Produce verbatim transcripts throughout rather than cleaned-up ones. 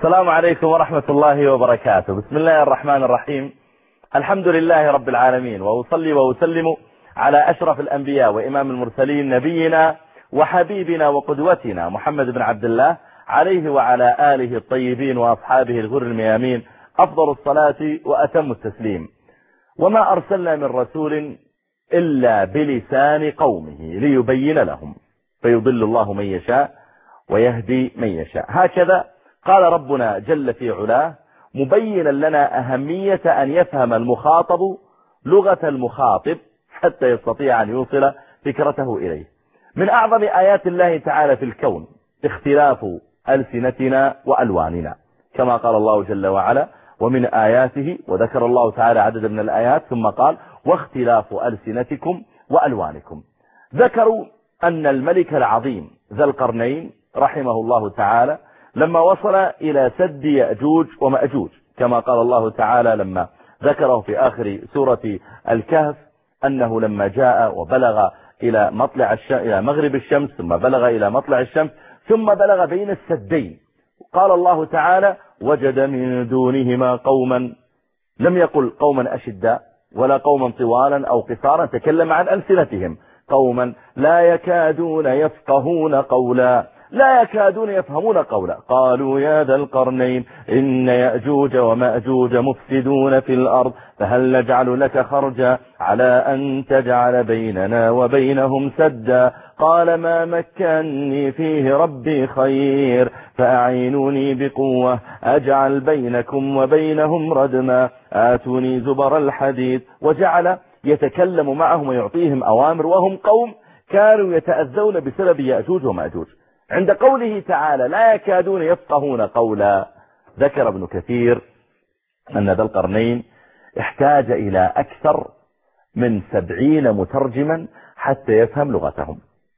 السلام عليكم ورحمة الله وبركاته. بسم الله الرحمن الرحيم. الحمد لله رب العالمين، وأصلي وأسلم على أشرف الأنبياء وإمام المرسلين نبينا وحبيبنا وقدوتنا محمد بن عبد الله عليه وعلى آله الطيبين وأصحابه الغر الميامين أفضل الصلاة وأتم التسليم. وما أرسلنا من رسول إلا بلسان قومه ليبين لهم، فيضل الله من يشاء ويهدي من يشاء. هكذا قال ربنا جل في علاه مبينا لنا أهمية أن يفهم المخاطب لغة المخاطب حتى يستطيع أن يوصل فكرته إليه. من أعظم آيات الله تعالى في الكون اختلاف ألسنتنا وألواننا، كما قال الله جل وعلا ومن آياته، وذكر الله تعالى عدد من الآيات ثم قال واختلاف ألسنتكم وألوانكم. ذكروا أن الملك العظيم ذا القرنين رحمه الله تعالى لما وصل إلى سد يأجوج ومأجوج، كما قال الله تعالى لما ذكره في آخر سورة الكهف أنه لما جاء وبلغ إلى مطلع الشمس إلى مغرب الشمس ثم بلغ إلى مطلع الشمس ثم بلغ بين السدين، قال الله تعالى وجد من دونهما قوما، لم يقل قوما أشداء ولا قوما طوالا أو قصارا، تكلم عن ألسنتهم، قوما لا يكادون يفقهون قولا، لا يكادون يفهمون قولا. قالوا يا ذا القرنين إن يأجوج ومأجوج مفسدون في الأرض فهل نجعل لك خرجا على أن تجعل بيننا وبينهم سدا. قال ما مكنني فيه ربي خير فأعينوني بقوة أجعل بينكم وبينهم ردما آتوني زبر الحديد. وجعل يتكلم معهم ويعطيهم أوامر وهم قوم كانوا يتأذون بسبب يأجوج ومأجوج. عند قوله تعالى لا يكادون يفقهون قولا، ذكر ابن كثير أن ذا القرنين احتاج إلى أكثر من سبعين مترجما حتى يفهم لغتهم.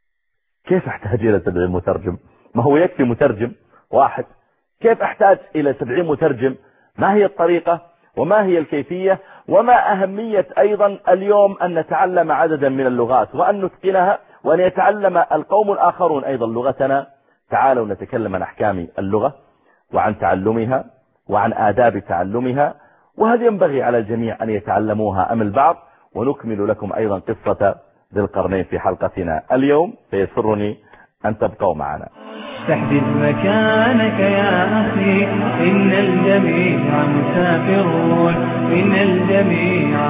كيف احتاج إلى سبعين مترجم؟ ما هو يكفي مترجم واحد، كيف احتاج إلى سبعين مترجم؟ ما هي الطريقة وما هي الكيفية وما أهمية أيضا اليوم أن نتعلم عددا من اللغات وأن نتقنها وأن يتعلم القوم الآخرون أيضا لغتنا؟ تعالوا نتكلم عن أحكام اللغة وعن تعلمها وعن آداب تعلمها، وهل ينبغي على الجميع أن يتعلموها أم البعض؟ ونكمل لكم أيضا قصة ذي القرنين في حلقتنا اليوم، فيسرني أن تبقوا معنا. تحدث مكانك يا أخي إن الجميع مسافرون إن الجميع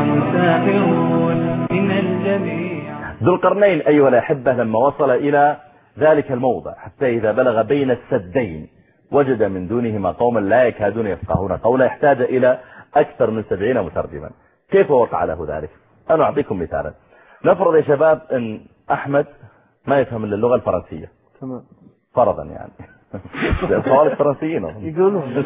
مسافرون إن الجميع. ذو القرنين أيها الأحبة لما وصل إلى ذلك الموضع حتى إذا بلغ بين السدين وجد من دونهما قوما لا يكادون يفقهون قولا، يحتاج إلى أكثر من سبعين مترجما. كيف وقع له ذلك؟ أنا أعطيكم مثالا. نفرض يا شباب أن أحمد ما يفهم إلا اللغة الفرنسية، تمام، فرضا يعني الخوارج الفرنسيين يقولون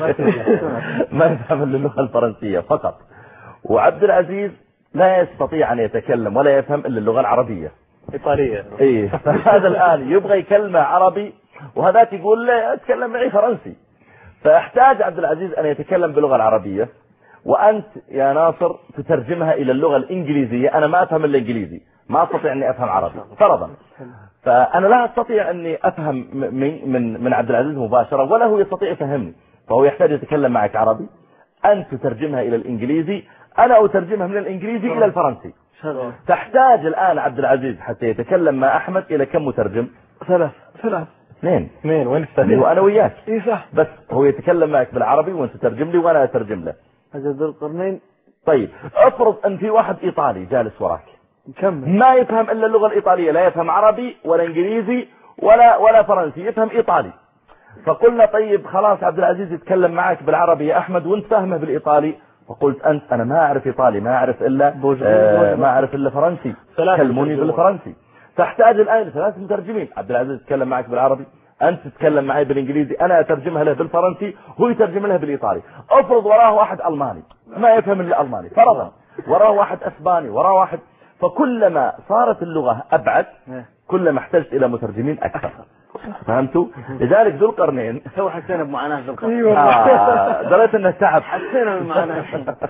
ما يفهم إلا اللغة الفرنسية فقط، وعبد العزيز لا يستطيع أن يتكلم ولا يفهم إلا اللغة العربية إيطالية. إيه، هذا الآن يبغى يكلمه عربي وهذاك يقول له أتكلم معي فرنسي، فاحتاج عبد العزيز أن يتكلم باللغة العربية، وأنت يا ناصر تترجمها إلى اللغة الإنجليزية. أنا ما أفهم الإنجليزي، ما أستطيع أني أفهم عربي فرضا، فأنا لا أستطيع أني أفهم من من من عبد العزيز مباشرة ولا هو يستطيع يفهمني، فهو يحتاج يتكلم معك عربي، أنت تترجمها إلى الإنجليزي، أنا أترجمها من الإنجليزي إلى الفرنسي. تحتاج الآن عبد العزيز حتى يتكلم مع أحمد إلى كم مترجم؟ ثلاث ثلاث اثنين اثنين وين الثاني؟ وأنا وياك. إيه صح، بس هو يتكلم معك بالعربي وأنت تترجم لي وأنا أترجم له. هذا ذو القرنين. طيب افرض أن في واحد إيطالي جالس وراك كمل. ما يفهم إلا اللغة الإيطالية، لا يفهم عربي ولا إنجليزي ولا ولا فرنسي، يفهم إيطالي. فقلنا طيب خلاص عبد العزيز يتكلم معك بالعربي يا أحمد وأنت فهمه بالإيطالي، فقلت أنت أنا ما أعرف إيطالي، ما أعرف إلا آه ما أعرف إلا فرنسي، كلموني بالفرنسي. تحتاج الآن ثلاث مترجمين، عبد العزيز يتكلم معك بالعربي، أنت تتكلم معي بالإنجليزي، أنا أترجمها له بالفرنسي، هو يترجم له بالإيطالي. أفرض وراه واحد ألماني ما يفهم إلا ألماني فرضا، وراه واحد أسباني، وراه واحد، فكلما صارت اللغة أبعد كلما احتجت إلى مترجمين أكثر. فهمتوا؟ لذلك ذو القرنين سوى حسينا بمعاناة ذو القرنين. آه دريت انه تعب، حسينا بمعاناة.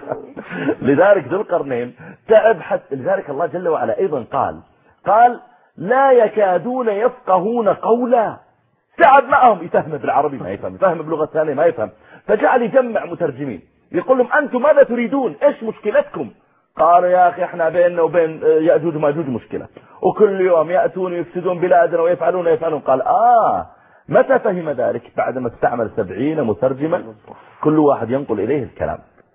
لذلك ذو القرنين تعب حتى، لذلك الله جل وعلا ايضا قال قال لا يكادون يفقهون قولا. تعب معهم، يفهم بالعربي ما يفهم، يفهم بلغة ثانية ما يفهم، فجعل يجمع مترجمين يقول لهم أنتم ماذا تريدون؟ إيش مشكلتكم؟ قالوا يا أخي احنا بيننا وبين يأجوج وماجوج مشكلة، وكل يوم يأتون ويفسدون بلادنا ويفعلون ويفعلون. قال آه متى فهم ذلك؟ بعدما استعمل سبعين مترجما كل واحد ينقل إليه الكلام.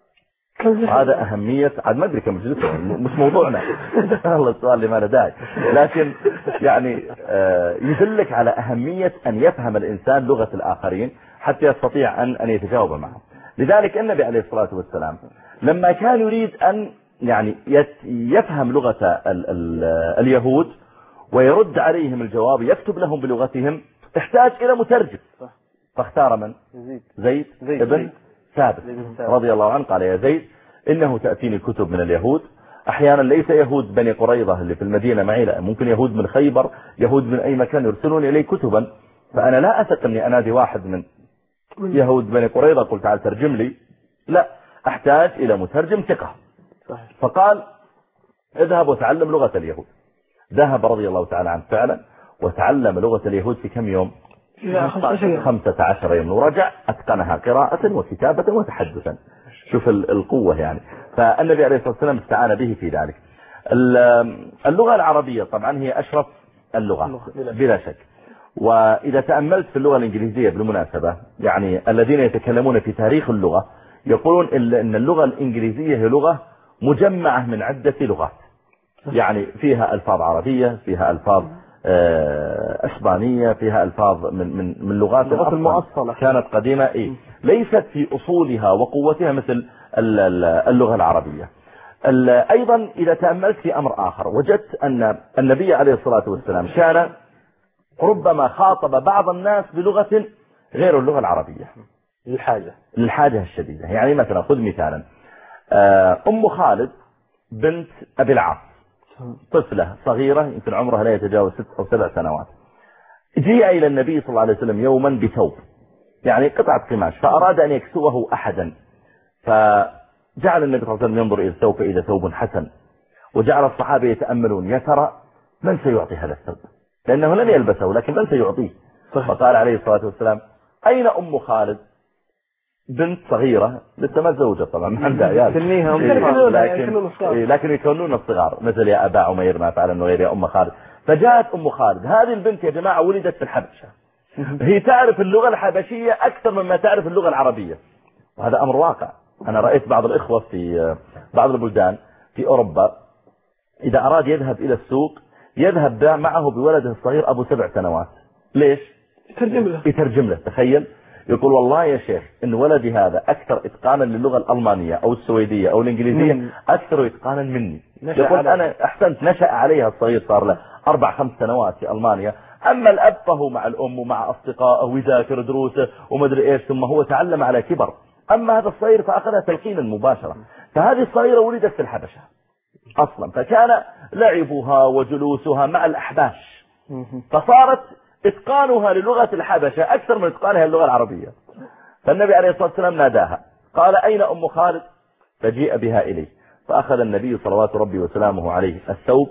هذا أهمية، عاد ما أدري كم جلسة، مش موضوعنا الله السؤال لما لا داعي، لكن يعني يدلك على أهمية أن يفهم الإنسان لغة الآخرين حتى يستطيع أن أن يتجاوب معهم. لذلك النبي عليه الصلاة والسلام لما كان يريد أن يعني يفهم لغة ال ال اليهود ويرد عليهم الجواب يكتب لهم بلغتهم احتاج إلى مترجم، فاختار من؟ زيد, زيد ابن ثابت رضي الله عنه. قال يا زيد إنه تأتيني كتب من اليهود، أحيانا ليس يهود بني قريظة اللي في المدينة معي، لا ممكن يهود من خيبر، يهود من أي مكان يرسلون إلي كتبا، فأنا لا أثق أني أنادي واحد من يهود بني قريظة قلت تعال ترجم لي، لا أحتاج إلى مترجم ثقة. فقال اذهب وتعلم لغة اليهود. ذهب رضي الله تعالى عنه فعلا وتعلم لغة اليهود في كم يوم؟ خمسة عشر يوم، ورجع أتقنها قراءة وكتابة وتحدثا. شوف القوة يعني. فالنبي عليه الصلاة والسلام استعان به في ذلك. اللغة العربية طبعا هي أشرف اللغة بلا شك. وإذا تأملت في اللغة الإنجليزية بالمناسبة، يعني الذين يتكلمون في تاريخ اللغة يقولون إن اللغة الإنجليزية هي لغة مجمعة من عدة لغات، يعني فيها ألفاظ عربية، فيها ألفاظ أسبانية، فيها ألفاظ من من من لغات المؤصلة كانت قديمة، إيه ليست في أصولها وقوتها مثل اللغة العربية. أيضا إذا تأملت في أمر آخر وجدت أن النبي عليه الصلاة والسلام كان ربما خاطب بعض الناس بلغة غير اللغة العربية للحاجة للحاجة الشديدة. يعني مثلا خذ مثالا أم خالد بنت أبي العاص، طفلة صغيرة يمكن عمرها لا يتجاوز ست أو سبع سنوات، جاء إلى النبي صلى الله عليه وسلم يوما بثوب، يعني قطعة قماش، فأراد أن يكسوه أحدا، فجعل النبي صلى الله عليه وسلم ينظر إلى الثوب فإذا ثوب حسن، وجعل الصحابة يتأملون يا ترى من سيعطي هذا الثوب، لأنه لن يلبسه لكن من سيعطيه؟ فقال عليه الصلاة والسلام أين أم خالد؟ بنت صغيرة لسه ما تزوجت طبعا ما عندها عيال، لكن لكن يكونون الصغار، مثل يا أبا عمير ما فعل انه غير يا أم خالد. فجاءت أم خالد، هذه البنت يا جماعة ولدت في الحبشة، هي تعرف اللغة الحبشية أكثر مما تعرف اللغة العربية، وهذا أمر واقع. أنا رأيت بعض الإخوة في بعض البلدان في أوروبا إذا أراد يذهب إلى السوق يذهب معه بولده الصغير أبو سبع سنوات. ليش؟ يترجم له يترجم له تخيل، يقول والله يا شيخ إن ولدي هذا أكثر إتقانا للغة الألمانية أو السويدية أو الإنجليزية أكثر إتقانا مني. يقول أنا أحسنت نشأ عليها الصغير، صار له أربع خمس سنوات في ألمانيا، أما الأب فهو مع الأم ومع أصدقائه ويذاكر دروسه ومدري إيش، ثم هو تعلم على كبر. أما هذا الصغير فأخذها تلقينا مباشرة. فهذه الصغيرة ولدت في الحبشة أصلا، فكان لعبها وجلوسها مع الأحباش، فصارت إتقانها للغة الحبشة أكثر من إتقانها للغة العربية. فالنبي عليه الصلاة والسلام ناداها قال أين أم خالد؟ فجيء بها إليه، فأخذ النبي صلوات ربي وسلامه عليه الثوب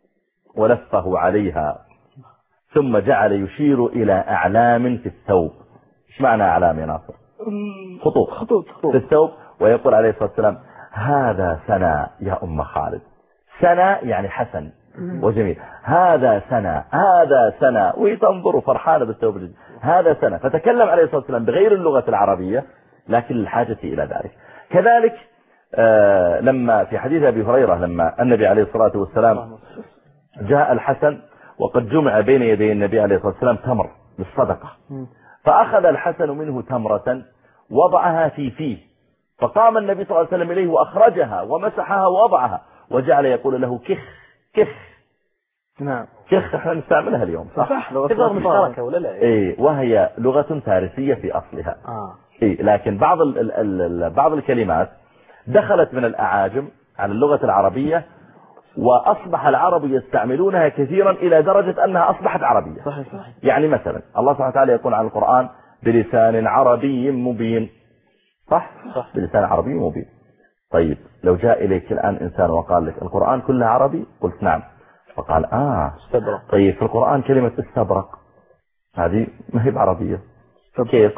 ولفه عليها، ثم جعل يشير إلى أعلام في الثوب. إيش معنى أعلام يا ناصر؟ خطوط خطوط في الثوب، ويقول عليه الصلاة والسلام هذا سنا يا أم خالد، سنا يعني حسن وجميل، هذا سنا هذا سنا، ويتنظر فرحانة بالثوب الجديد، هذا سنا. فتكلم عليه الصلاة والسلام بغير اللغة العربية لكن الحاجة إلى ذلك. كذلك آه لما في حديث أبي هريرة لما النبي عليه الصلاة والسلام جاء الحسن وقد جمع بين يدي النبي عليه الصلاة والسلام تمر للصدقة، فأخذ الحسن منه تمرة وضعها في فيه، فقام النبي صلى الله عليه وسلم إليه وأخرجها ومسحها ووضعها وجعل يقول له كخ كخ. نعم كخ احنا نستعملها اليوم صح؟ لغة مشتركة ولا لا؟ ايه، وهي لغة فارسية في أصلها. آه. ايه، لكن بعض ال ال ال بعض الكلمات دخلت من الأعاجم على اللغة العربية وأصبح العرب يستعملونها كثيرا إلى درجة أنها أصبحت عربية. صحيح صحيح. يعني مثلا الله سبحانه وتعالى يقول عن القرآن بلسان عربي مبين، صح؟ صح، بلسان عربي مبين. طيب لو جاء إليك الآن إنسان وقال لك القرآن كله عربي، قلت نعم، فقال آه استبرق. طيب في القرآن كلمة استبرق هذه ما هي بعربية، كيف؟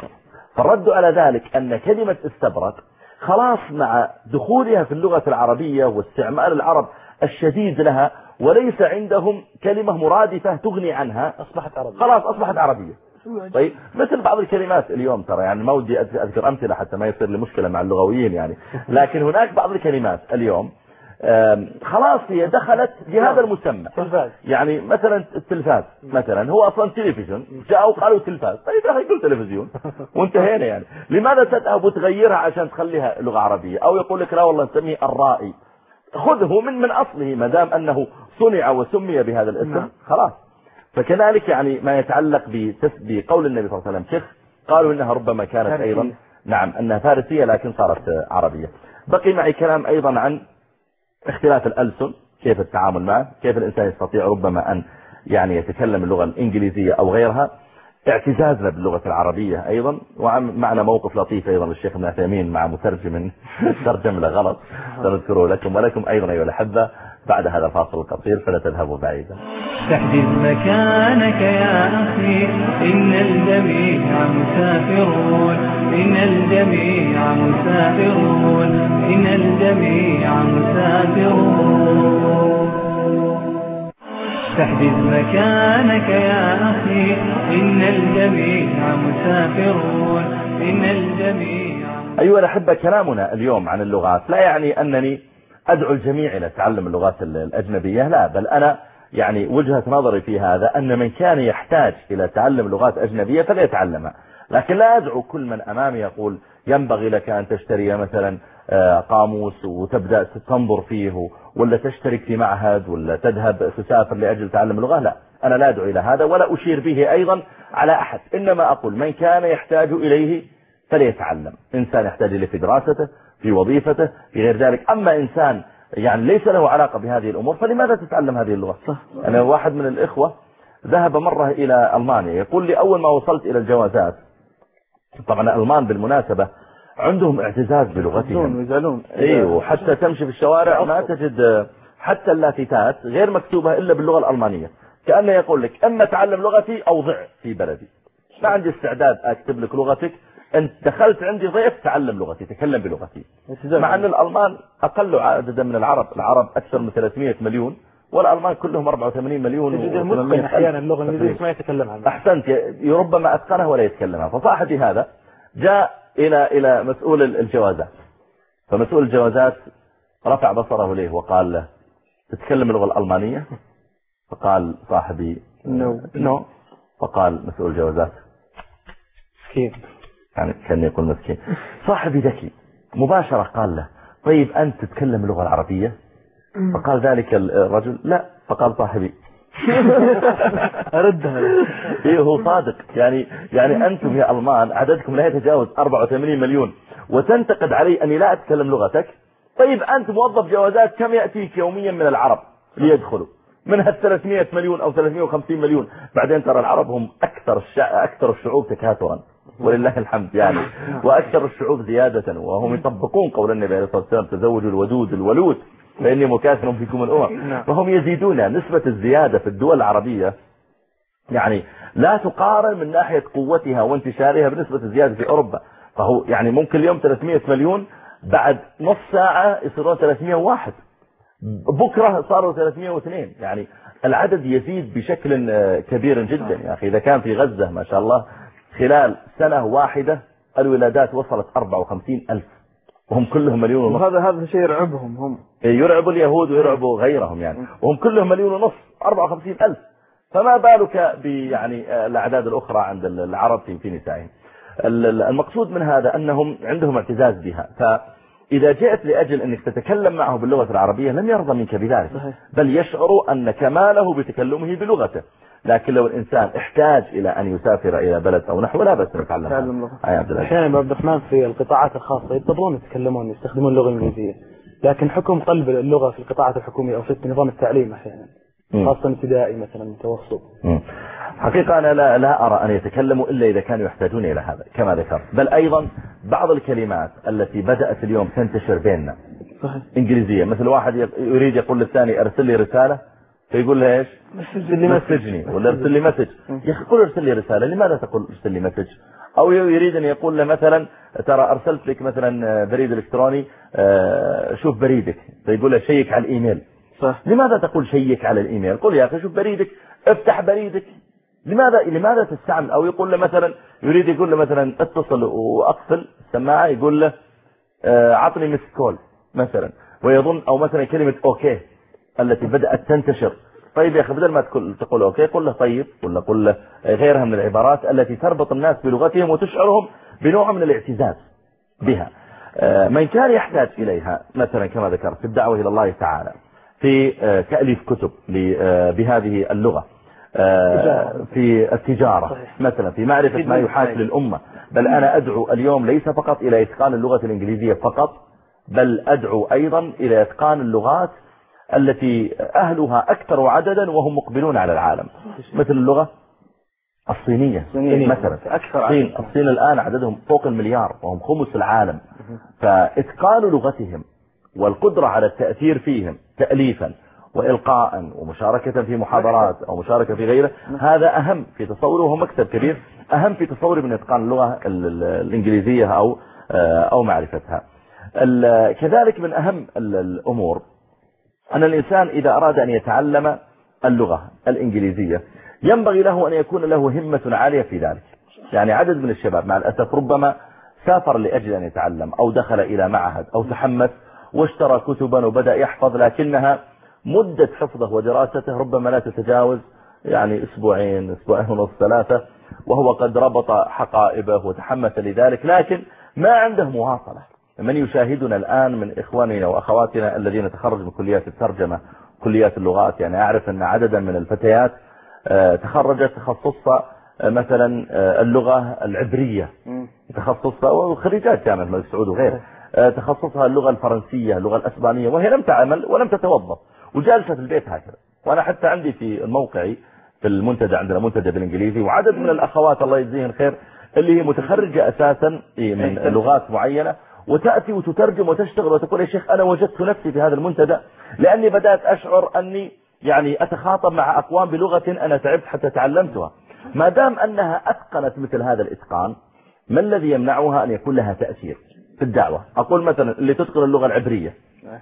فالرد على ذلك أن كلمة استبرق خلاص مع دخولها في اللغة العربية واستعمال العرب الشديد لها وليس عندهم كلمة مرادفة تغني عنها أصبحت عربية، خلاص أصبحت عربية. طيب مثل بعض الكلمات اليوم ترى يعني ما ودي أذكر أمثلة حتى ما يصير لي مشكلة مع اللغويين يعني، لكن هناك بعض الكلمات اليوم خلاص هي دخلت بهذا المسمى. يعني مثلا التلفاز مثلا هو أصلا تلفزيون، جاءوا قالوا تلفاز، طيب يا أخي قل تلفزيون وانتهينا. يعني لماذا تذهب وتغيرها عشان تخليها لغة عربية؟ أو يقول لك لا والله نسميه الرائي، خذه من من أصله ما دام أنه صنع وسمي بهذا الاسم خلاص. فكذلك يعني ما يتعلق بقول النبي صلى الله عليه وسلم شيخ قالوا إنها ربما كانت فارسية. أيضا نعم أنها فارسية لكن صارت عربية. بقي معي كلام أيضا عن اختلاف الألسن، كيف التعامل معه، كيف الإنسان يستطيع ربما أن يعني يتكلم اللغة الإنجليزية أو غيرها، اعتزازنا باللغة العربية أيضا. ومعنا موقف لطيف أيضا للشيخ ابن عثيمين مع مترجم ترجم له غلط سنذكره لكم ولكم أيضا أيها الأحبة بعد هذا الفاصل القصير، فلا تذهبوا بعيدا. تحدث مكانك يا أخي، إن الجميع مسافرون، إن الجميع مسافرون، إن الجميع مسافرون. تحدث مكانك يا أخي، إن الجميع مسافرون، إن الجميع. أيها الأحبة كلامنا اليوم عن اللغات لا يعني أنني أدعو الجميع إلى تعلم اللغات الأجنبية، لا، بل أنا يعني وجهة نظري في هذا أن من كان يحتاج إلى تعلم لغات أجنبية فليتعلمها، لكن لا أدعو كل من أمامي يقول ينبغي لك أن تشتري مثلا قاموس وتبدأ تنظر فيه، ولا تشترك في معهد، ولا تذهب تسافر لأجل تعلم اللغة. لا، أنا لا أدعو إلى هذا ولا أشير به أيضا على أحد، إنما أقول من كان يحتاج إليه فليتعلم. إنسان يحتاج إليه في دراسته، في وظيفته، في غير ذلك. أما إنسان يعني ليس له علاقة بهذه الأمور فلماذا تتعلم هذه اللغة؟ أنا واحد من الإخوة ذهب مرة إلى ألمانيا، يقول لي أول ما وصلت إلى الجوازات، طبعا الألمان بالمناسبة عندهم اعتزاز بلغتهم، يزعلون ايوه، وحتى تمشي في الشوارع ما تجد حتى اللافتات غير مكتوبة إلا باللغة الألمانية، كأنه يقول لك أما تعلم لغتي أو ضع في بلدي، ما عندي استعداد أكتب لك لغتك، أنت دخلت عندي ضيف تعلم لغتي، تكلم بلغتي. مع أن الألمان أقل عددا من العرب، العرب أكثر من ثلاثمائة مليون والألمان كلهم أربعة وثمانين مليون. تجد أحيانا اللغة الإنجليزية ما يتكلمها. أحسنت، ربما أتقنها ولا يتكلمها. فصاحبي هذا جاء إلى إلى مسؤول الجوازات، فمسؤول الجوازات رفع بصره إليه وقال له تتكلم اللغة الألمانية؟ فقال صاحبي نو نو فقال مسؤول الجوازات مسكين، يعني كان يقول مسكين. صاحبي ذكي مباشرة قال له طيب أنت تتكلم اللغة العربية؟ فقال ذلك الرجل لا. فقال صاحبي أردها. إيه هو صادق، يعني يعني أنتم يا ألمان عددكم لا يتجاوز أربعة وثمانين مليون وتنتقد علي أني لا أتكلم لغتك؟ طيب أنت موظف جوازات كم يأتيك يوميا من العرب ليدخلوا من هالثلاثمائة مليون أو ثلاثمائة وخمسين مليون؟ بعدين ترى العرب هم أكثر الشع... أكثر الشعوب تكاثرا ولله الحمد يعني، وأكثر الشعوب زيادة، وهم يطبقون قول النبي عليه الصلاة والسلام تزوجوا الودود الولود فإني مكاثر فيكم الأمم، فهم يزيدون. نسبة الزيادة في الدول العربية يعني لا تقارن من ناحية قوتها وانتشارها بنسبة الزيادة في أوروبا. فهو يعني ممكن اليوم ثلاثمائة مليون، بعد نص ساعة يصيرون ثلاثمائة وواحد، بكرة صاروا ثلاثمائة واثنين، يعني العدد يزيد بشكل كبير جدا. يا أخي إذا كان في غزة ما شاء الله خلال سنة واحدة الولادات وصلت أربعة وخمسين ألف وهم كلهم مليون ونص. وهذا هذا شيء يرعبهم، هم يرعبوا اليهود ويرعبوا غيرهم يعني، وهم كلهم مليون ونص أربعة وخمسين ألف، فما بالك بيعني الأعداد الأخرى عند العرب في في نسائهم. المقصود من هذا أنهم عندهم اعتزاز بها، فإذا جئت لأجل أنك تتكلم معه باللغة العربية لم يرضى منك بذلك، بل يشعر أن كماله بتكلمه بلغته. لكن لو الإنسان احتاج إلى أن يسافر إلى بلد أو نحو لا بس نتعلم. أحيانا عبد الرحمن في القطاعات الخاصة يضطرون يتكلمون يستخدمون اللغة الإنجليزية، لكن حكم قلب اللغة في القطاعات الحكومية أو في نظام التعليم أحيانا خاصة ابتدائي مثلا متوسط. حقيقة أنا لا, لا أرى أن يتكلموا إلا إذا كانوا يحتاجون إلى هذا كما ذكرت. بل أيضا بعض الكلمات التي بدأت اليوم تنتشر بيننا إنجليزية، مثل واحد يريد يقول للثاني أرسل لي رسالة فيقول له ايش؟ مسجني مسجني ولا ارسل لي مسج. يا اخي قل ارسل لي رسالة، لماذا تقول ارسل لي مسج؟ او يريد ان يقول له مثلا ترى ارسلت لك مثلا بريد الكتروني شوف بريدك، فيقول له شيك على الايميل. صح. لماذا تقول شيك على الايميل؟ قل يا اخي شوف بريدك، افتح بريدك. لماذا لماذا تستعمل؟ او يقول له مثلا يريد يقول له مثلا اتصل واقفل السماعه، يقول له عطني مس كول مثلا، ويظن او مثلا كلمه اوكي التي بدات تنتشر. طيب يا اخي بدل ما تقول تقول اوكي قل له طيب، ولا قل له غيرها من العبارات التي تربط الناس بلغتهم وتشعرهم بنوع من الاعتزاز بها. من كان يحتاج اليها مثلا كما ذكرت في الدعوه الى الله تعالى، في تاليف كتب بهذه اللغه، في التجارة مثلا، في معرفة ما يحاك للأمة. بل أنا أدعو اليوم ليس فقط إلى إتقان اللغة الإنجليزية فقط، بل أدعو أيضا إلى إتقان اللغات التي أهلها أكثر عددا وهم مقبلون على العالم، مثل اللغة الصينية مثلا. الصين, الصين الآن عددهم فوق المليار وهم خمس العالم. فإتقان لغتهم والقدرة على التأثير فيهم تأليفا وإلقاء ومشاركة في محاضرات أو مشاركة في غيره، هذا أهم في تصوره، وهو مكتب كبير أهم في تصوري من إتقان اللغة الإنجليزية أو أو معرفتها. كذلك من أهم الأمور أن الإنسان إذا أراد أن يتعلم اللغة الإنجليزية ينبغي له أن يكون له همة عالية في ذلك. يعني عدد من الشباب مع الأسف ربما سافر لأجل أن يتعلم، أو دخل إلى معهد، أو تحمس واشترى كتبا وبدأ يحفظ، لكنها مدة حفظه ودراسته ربما لا تتجاوز يعني أسبوعين أسبوعين ونص ثلاثة، وهو قد ربط حقائبه وتحمس لذلك، لكن ما عنده مواصلة. من يشاهدنا الآن من إخواننا وأخواتنا الذين تخرجوا من كليات الترجمة كليات اللغات، يعني أعرف أن عددا من الفتيات تخرجت تخصصها مثلا اللغة العبرية، تخصصها وخريجات جامعة الملك سعود وغيره، تخصصها اللغة الفرنسية اللغة الأسبانية، وهي لم تعمل ولم تتوظف وجالسة في البيت هكذا. وأنا حتى عندي في الموقعي في المنتدى عندنا منتدى بالإنجليزي، وعدد من الأخوات الله يجزيهن الخير اللي هي متخرجة أساسا من لغات معينة، وتأتي وتترجم وتشتغل وتقول يا شيخ أنا وجدت نفسي في هذا المنتدى لأني بدأت أشعر أني يعني أتخاطب مع أقوام بلغة أنا تعبت حتى تعلمتها. ما دام أنها أتقنت مثل هذا الإتقان، ما الذي يمنعها أن يكون لها تأثير في الدعوة؟ أقول مثلا اللي تتقن اللغة العبرية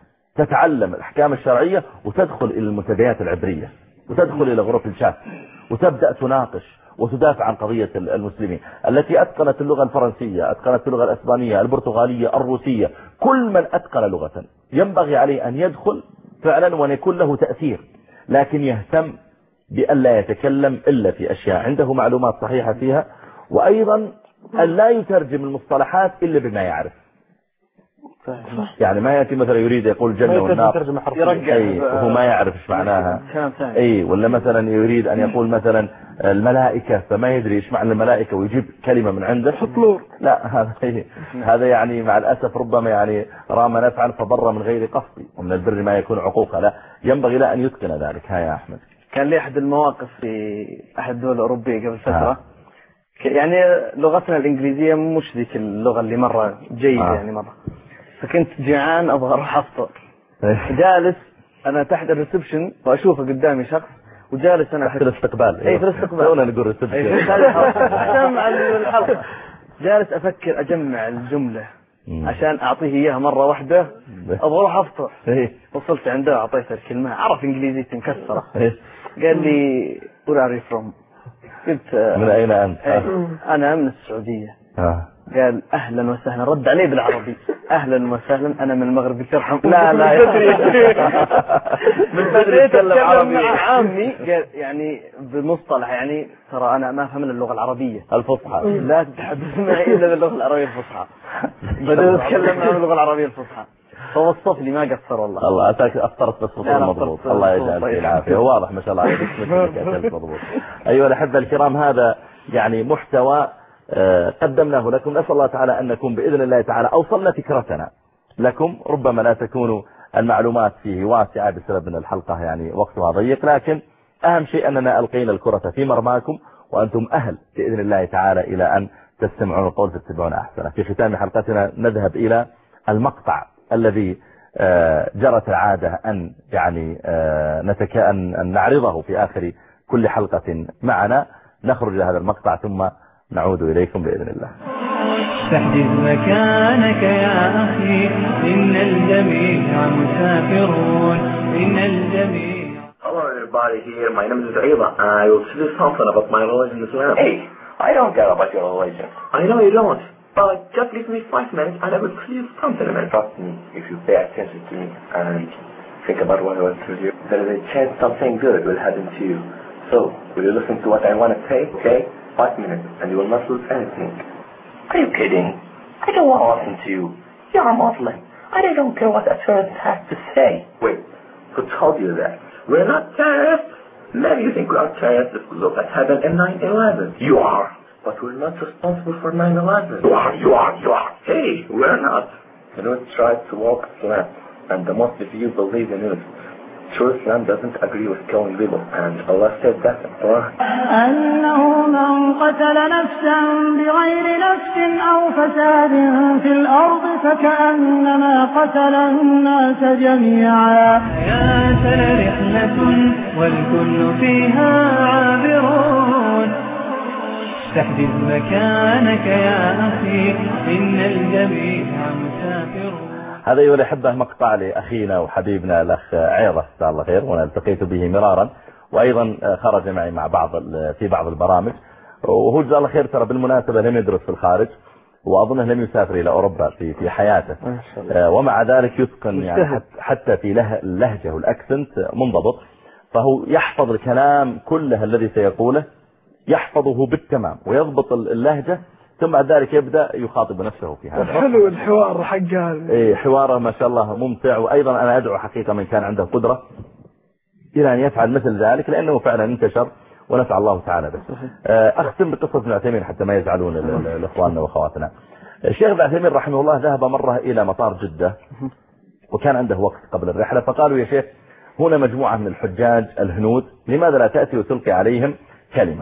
تتعلم الأحكام الشرعية وتدخل إلى المنتديات العبرية وتدخل إلى غرف الشات وتبدأ تناقش وتدافع عن قضية المسلمين. التي أتقنت اللغة الفرنسية، أتقنت اللغة الأسبانية، البرتغالية، الروسية، كل من أتقن لغة ينبغي عليه أن يدخل فعلا وأن يكون له تأثير، لكن يهتم بأن لا يتكلم إلا في أشياء عنده معلومات صحيحة فيها، وأيضا أن لا يترجم المصطلحات إلا بما يعرف. يعني ما يأتي مثلا يريد يقول جنة والنار يرجع أي وهو ما يعرف ايش معناها، اي ولا مثلا يريد ان يقول مثلا الملائكة فما يدري ايش معنى الملائكة ويجيب كلمة من عنده حطلور. لا هذا هذا يعني مع الأسف ربما يعني رام نفعا فضر من غير قصد، ومن البر ما يكون عقوقا. لا ينبغي لا ان يتقن ذلك. ها يا احمد، كان لي احد المواقف في احد الدول الاوروبيه قبل فترة، يعني لغتنا الانجليزية مش ذيك اللغة اللي مرة جيدة آه. يعني مرة، فكنت جيعان ابغى اروح افطر، جالس انا تحت الريسبشن واشوفه قدامي شخص وجالس انا في الاستقبال. اي في الاستقبال تونا نقول ريسبشن سامع الحلقة، جالس افكر اجمع الجملة عشان اعطيه اياها مرة واحدة، ابغى اروح افطر. وصلت عنده اعطيته الكلمة، عرف انجليزي مكسرة، قال لي where are you from؟ قلت من اين انت؟ انا من السعودية. آه. قال اهلا وسهلا، رد عليه بالعربي اهلا وسهلا انا من المغرب. قلت ارحم لا لا من بدري اتكلم عربي عامي، قال يعني بمصطلح يعني ترى انا ما افهم اللغه العربيه الفصحى، لا تتحدث معي الا باللغه العربيه الفصحى. بدأت اتكلم معه باللغه العربيه الفصحى، فوصف لي ما قصر والله. الله اتاك افطرت بس فطور مضبوط، الله يجعل فيه العافيه. هو واضح ما شاء الله عليك مثلك مضبوط. ايها الاحبه الكرام، هذا يعني محتوى قدمناه لكم. نسأل الله تعالى أن نكون بإذن الله تعالى أوصلنا فكرتنا لكم. ربما لا تكون المعلومات فيه واسعة بسبب أن الحلقة يعني وقتها ضيق، لكن أهم شيء أننا ألقينا الكرة في مرماكم، وأنتم أهل بإذن الله تعالى إلى أن تستمعون القول تتبعون أحسنه. في ختام حلقتنا نذهب إلى المقطع الذي جرت العادة أن يعني نتك أن نعرضه في آخر كل حلقة معنا. نخرج هذا المقطع ثم نعود إليكم بإذن الله. تحجز مكانك يا أخي إن الجميع مسافرون إن الجميع. Hello everybody here, my name is Aida and I will tell you something about my religion as well. Hey, I don't care about your religion. I know you don't, but just give me five minutes and I will tell you something about it. Trust me, if you pay attention to me and think about what I will tell you, there is a chance something good will happen to you. So, will you listen to what I want to say, okay? Five minutes and you will not lose anything. Are you kidding? I don't want to listen to you. You're a Muslim. I don't care what a terrorist has to say. Wait, who told you that? We're not terrorists. Maybe you think we are terrorists if we look at heaven in nine eleven. You are. But we're not responsible for nine eleven. You are, you are, you are. Hey, we're not. You know, try to walk Islam. And the most of you believe in it. True Islam doesn't agree with killing people. And Allah said that in Quran. أنه من قتل نفسا بغير نفس أو فساد في الأرض فكأنما قتل الناس جميعا. يا سل رحلة والكل فيها عابرون. تحجز مكانك يا أخي إن الجميع مسافرون. هذا أيها الأحبة مقطع لأخينا وحبيبنا الأخ عيضة جزاه الله خير، وأنا التقيت به مرارا، وأيضا خرج معي مع بعض في بعض البرامج، وهو جزاه الله خير ترى بالمناسبة لم يدرس في الخارج، وأظنه لم يسافر إلى أوروبا في في حياته، ومع ذلك يتقن يعني حتى في اللهجة والأكسنت منضبط، فهو يحفظ الكلام كله الذي سيقوله يحفظه بالتمام ويضبط اللهجة، ثم بعد ذلك يبدأ يخاطب نفسه في هذا. حلو الحوار حقه. إيه حواره ما شاء الله ممتع، وأيضا أنا أدعو حقيقة من كان عنده قدرة إلى أن يفعل مثل ذلك، لأنه فعلا انتشر ونفع الله تعالى به. أختم بقصة ابن عثيمين حتى ما يزعلون الإخواننا وأخواتنا. الشيخ ابن عثيمين رحمه الله ذهب مرة إلى مطار جدة، وكان عنده وقت قبل الرحلة، فقالوا يا شيخ هنا مجموعة من الحجاج الهنود، لماذا لا تأتي وتلقي عليهم كلمة؟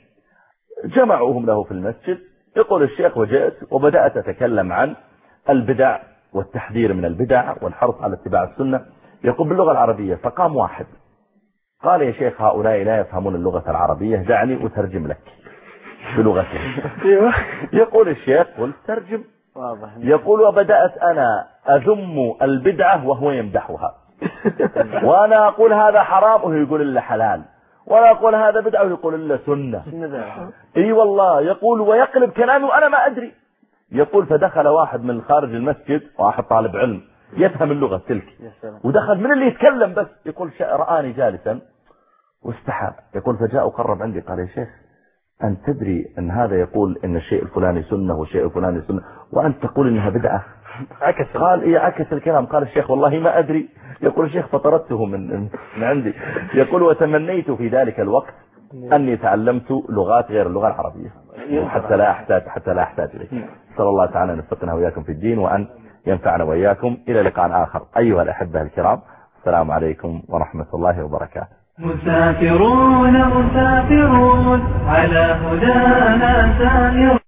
جمعوهم له في المسجد. يقول الشيخ وجئت وبدأت أتكلم عن البدع والتحذير من البدع والحرص على اتباع السنة، يقول باللغة العربية. فقام واحد قال يا شيخ هؤلاء لا يفهمون اللغة العربية، دعني أترجم لك بلغتهم. يقول الشيخ قلت ترجم. يقول وبدأت أنا أذم البدعة وهو يمدحها، وأنا أقول هذا حرام وهو يقول إلا حلال، ولا أقول هذا بدعة ويقول إلا سنة. اي والله. يقول ويقلب كلامي وأنا ما أدري. يقول فدخل واحد من خارج المسجد، واحد طالب علم يفهم اللغة تلك، ودخل من اللي يتكلم بس. يقول رآني جالسا واستحى. يقول فجاء وقرب عندي قال يا شيخ أن تدري أن هذا يقول إن الشيء الفلاني سنة والشيء الفلاني سنة وأنت تقول إنها بدعة؟ عكس. قال إيه عكس الكلام. قال الشيخ والله ما أدري. يقول الشيخ فطردته من من عندي. يقول وتمنيت في ذلك الوقت أني تعلمت لغات غير اللغة العربية حتى لا أحتاج حتى لا أحتاج إليه. صلى الله تعالى أن يوفقنا وإياكم في الدين وأن ينفعنا وإياكم. إلى لقاء آخر أيها الأحبة الكرام، السلام عليكم ورحمة الله وبركاته. مسافرون مسافرون على هدانا سائرون.